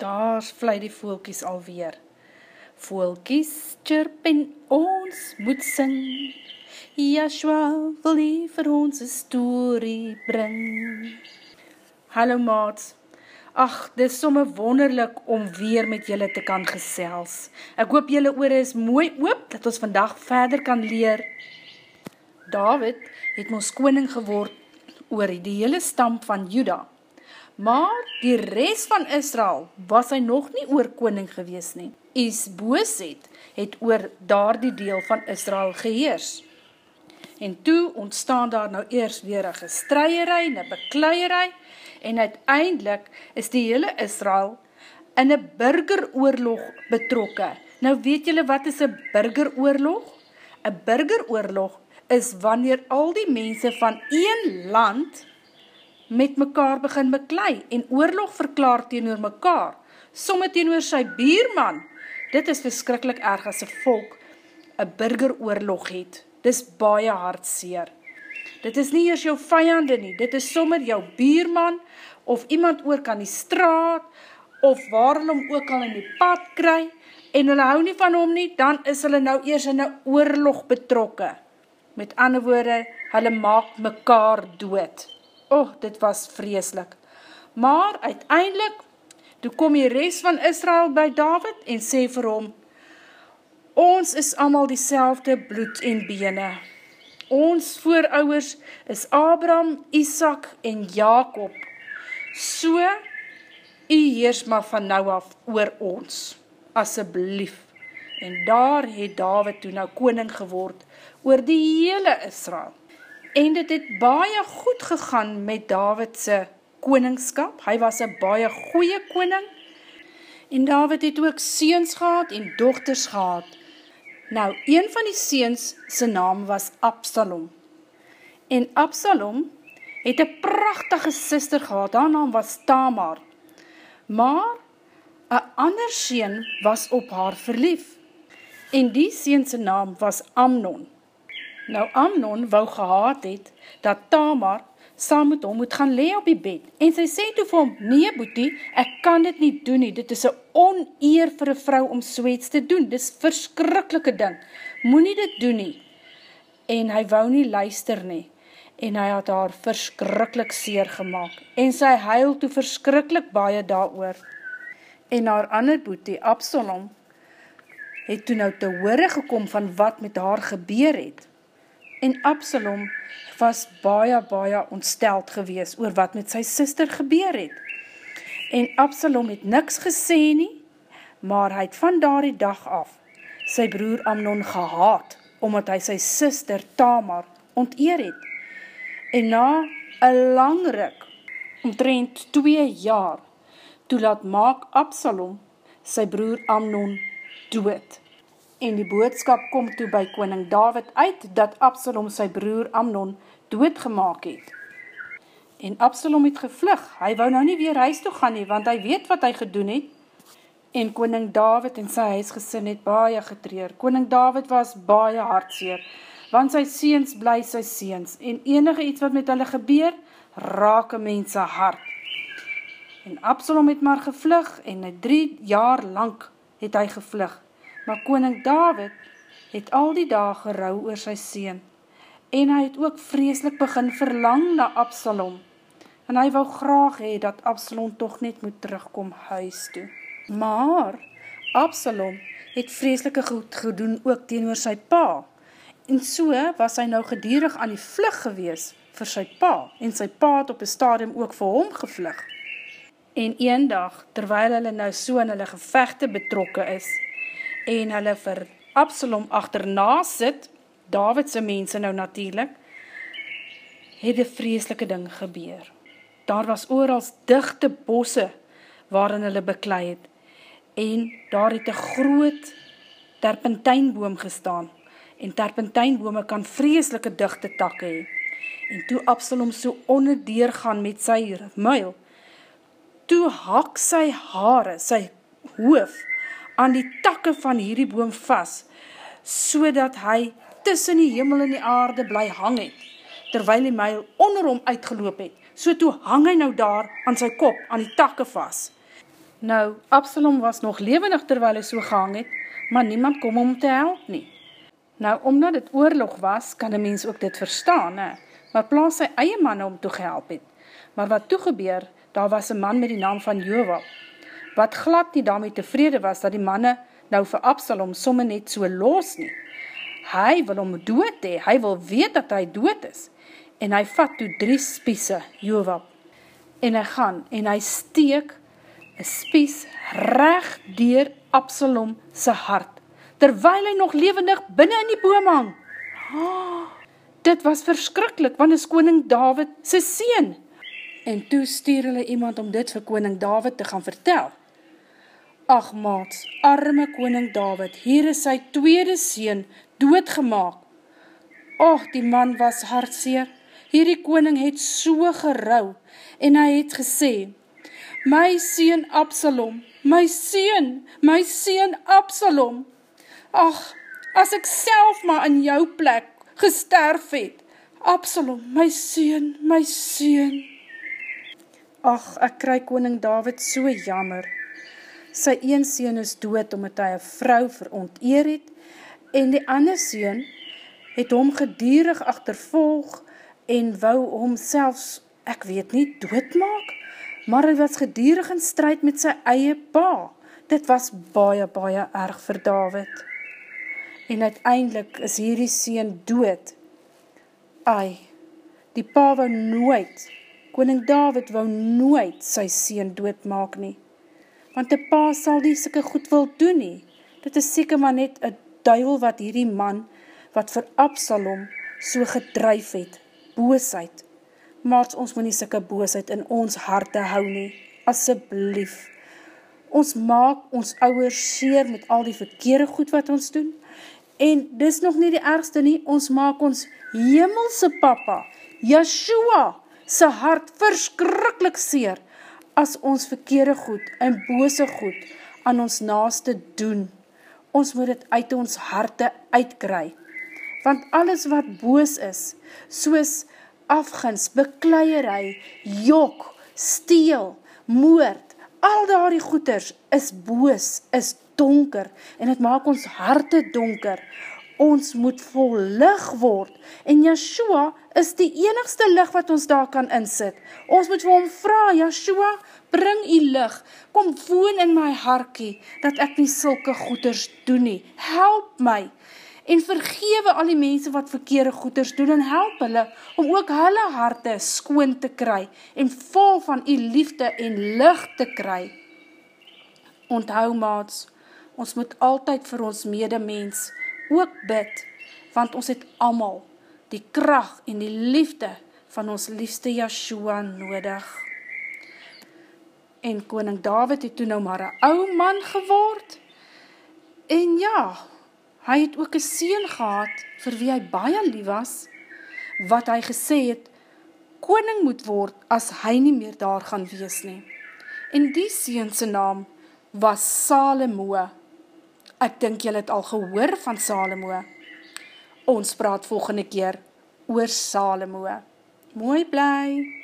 Daar vlei die voeltjies alweer. Voeltjies chirp en ons moet sing. Joshua wil hier vir ons 'n storie bring. Hallo maats. Ag, dis somme wonderlik om weer met julle te kan gesels. Ek hoop julle ore is mooi oop, dat ons vandag verder kan leer. Dawid het mos koning geword oor die hele stam van Juda. Maar die res van Israel was hy nog nie oor koning gewees nie. Is-Boset het oor daardie deel van Israel geheers. En toe ontstaan daar nou eers weer 'n gestreiery, 'n bekleiery, en uiteindelik is die hele Israel in 'n burgeroorlog betrokke. Nou weet julle wat is 'n burgeroorlog? 'n Burgeroorlog is wanneer al die mense van een land met mekaar begin beklei en oorlog verklaar teenoor mekaar, somme teenoor sy buurman. Dit is verskriklik erg as 'n volk 'n burgeroorlog het. Dis baie hartseer. Dit is nie eers jou vyande nie, dit is sommer jou buurman, of iemand oor kan die straat, of waar hulle hom ook al in die pad kry, en hulle hou nie van hom nie, dan is hulle nou eers in 'n oorlog betrokke. Met ander woorde, hulle maak mekaar dood. Dit was vreeslik. Maar uiteindelik, toe kom die res van Israel by Dawid en sê vir hom, ons is almal dieselfde bloed en bene. Ons voorouers is Abraham, Isak en Jakob. So, u heers maar van nou af oor ons, asseblief. En daar het Dawid toe nou koning geword oor die hele Israel. En dit het baie goed gegaan met Dawid se koningskap. Hy was 'n baie goeie koning. En Dawid het ook seuns gehad en dogters gehad. Nou, een van die seuns se naam was Absalom. En Absalom het 'n pragtige suster gehad. Haar naam was Tamar. Maar 'n ander seun was op haar verlief. En die seun se naam was Amnon. Nou Amnon wou gehad het dat Tamar saam met hom moet gaan lê op die bed. En sy sê toe vir hom, nee boetie, ek kan dit nie doen nie. Dit is 'n oneer vir 'n vrou om so iets te doen. Dis 'n verskriklike ding. Moenie dit doen nie. En hy wou nie luister nie. En hy het haar verskriklik seer gemaak. En sy huil toe verskriklik baie daaroor. En haar ander boetie, Absalom, het toe nou te hore gekom van wat met haar gebeur het. En Absalom was baie ontsteld gewees oor wat met sy suster gebeur het. En Absalom het niks gesê nie, maar hy het van daardie dag af sy broer Amnon gehaat, omdat hy sy suster Tamar onteer het. En na 'n lang ruk, omtrent 2 jaar, toe laat maak Absalom sy broer Amnon dood. En die boodskap kom toe by koning Dawid uit, dat Absalom sy broer Amnon doodgemaak het. En Absalom het gevlug. Hy wou nou nie weer huis toe gaan nie, want hy weet wat hy gedoen het. En koning Dawid en sy huisgesin het baie getreur. Koning Dawid was baie hartseer, want sy seuns bly sy seuns. En enige iets wat met hulle gebeur, raak 'n mens se hart. En Absalom het maar gevlug, en 3 jaar lank het hy gevlug. Maar koning Dawid het al die dae gerou oor sy seun. En hy het ook vreeslik begin verlang na Absalom. En hy wou graag hê dat Absalom tog net moet terugkom huis toe. Maar Absalom het vreeslike goed gedoen ook teenoor sy pa. En so was hy nou gedurig aan die vlug gewees vir sy pa. En sy pa het op 'n stadium ook vir hom gevlug. En eendag, terwyl hulle nou so in hulle gevegte betrokke is, en hulle vir Absalom agterna sit, Dawid se mense nou natuurlik, het 'n vreeslike ding gebeur. Daar was oral digte bosse waarin hulle beklei het, en daar het 'n groot terpentynboom gestaan, en terpentynbome kan vreeslike digte takke hê. En toe Absalom so onderdeur gaan met sy muil, toe hak sy hare, sy hoof, aan die takke van hierdie boom vas, sodat hy tussen die hemel en die aarde bly hang het, terwyl die myl onder hom uitgeloop het. So toe hang hy nou daar aan sy kop, aan die takke vas. Nou, Absalom was nog lewendig terwyl hy so gehang het, maar niemand kom om te help nie. Nou, omdat dit oorlog was, kan 'n mens ook dit verstaan, hè? Maar plaas sy eie manne om toe gehelp het. Maar wat toe gebeur, daar was 'n man met die naam van Joab, wat glad nie daarmee tevrede was, dat die manne nou vir Absalom somme net so los nie. Hy wil hom dood hê, hy wil weet dat hy dood is. En hy vat toe 3 spiese, Joab, en hy gaan, en hy steek 'n spies reg deur Absalom se hart, terwyl hy nog lewendig binne in die boom hang. Dit was verskriklik, want is koning Dawid se seun. En toe stuur hulle iemand om dit vir koning Dawid te gaan vertel. Ag maats, arme koning Dawid, hier is sy tweede seun doodgemaak. Die man was hartseer. Hierdie koning het so gerou, en hy het gesê, my seun Absalom, my seun Absalom. Ag, as ek self maar in jou plek gesterf het. Absalom, my seun. Ag, ek kry koning Dawid so jammer. Sy een seun is dood, omdat hy 'n vrou veronteer het, en die ander seun het hom gedurig agtervolg, en wou hom selfs, ek weet nie, doodmaak, maar hy was gedurig in stryd met sy eie pa. Dit was baie, baie erg vir Dawid. En uiteindelik is hierdie seun dood. Die pa wou nooit, koning Dawid wou nooit sy seun doodmaak nie, want 'n pa sal nie sulke goed wil doen nie. Dit is seker maar net 'n duiwel wat hierdie man, wat vir Absalom so gedryf het, boosheid. Maar ons moet nie sulke boosheid in ons harte hou nie, asseblief. Ons maak ons ouers seer met al die verkeerde goed wat ons doen, en dis nog nie die ergste nie, ons maak ons hemelse papa, Yeshua, se hart verskriklik seer, as ons verkeerde goed en bose goed aan ons naaste doen. Ons moet dit uit ons harte uitkry, want alles wat boos is, soos afguns, bekleierery, jok, steel, moord, al daardie goeters is boos, is donker, en het maak ons harte donker. Ons moet vol lig word, en Yeshua is die enigste lig wat ons daar kan insit. Ons moet vir hom vra, Yeshua, bring u lig, kom woon in my hartjie, dat ek nie sulke goeters doen nie. Help my, en vergewe al die mense wat verkeerde goeters doen, en help hulle, om ook hulle harte skoon te kry, en vol van u liefde en lig te kry. Onthou maats, ons moet altyd vir ons medemens ook bid, want ons het almal die krag en die liefde van ons liefste Yeshua nodig. En koning Dawid het toe nou maar 'n ou man geword, en ja, hy het ook 'n seun gehad, vir wie hy baie lief was, wat hy gesê het, koning moet word, as hy nie meer daar gaan wees nie. En die seun se naam was Salomo. Ek dink julle het al gehoor van Salomo. Ons praat volgende keer oor Salomo. Mooi bly!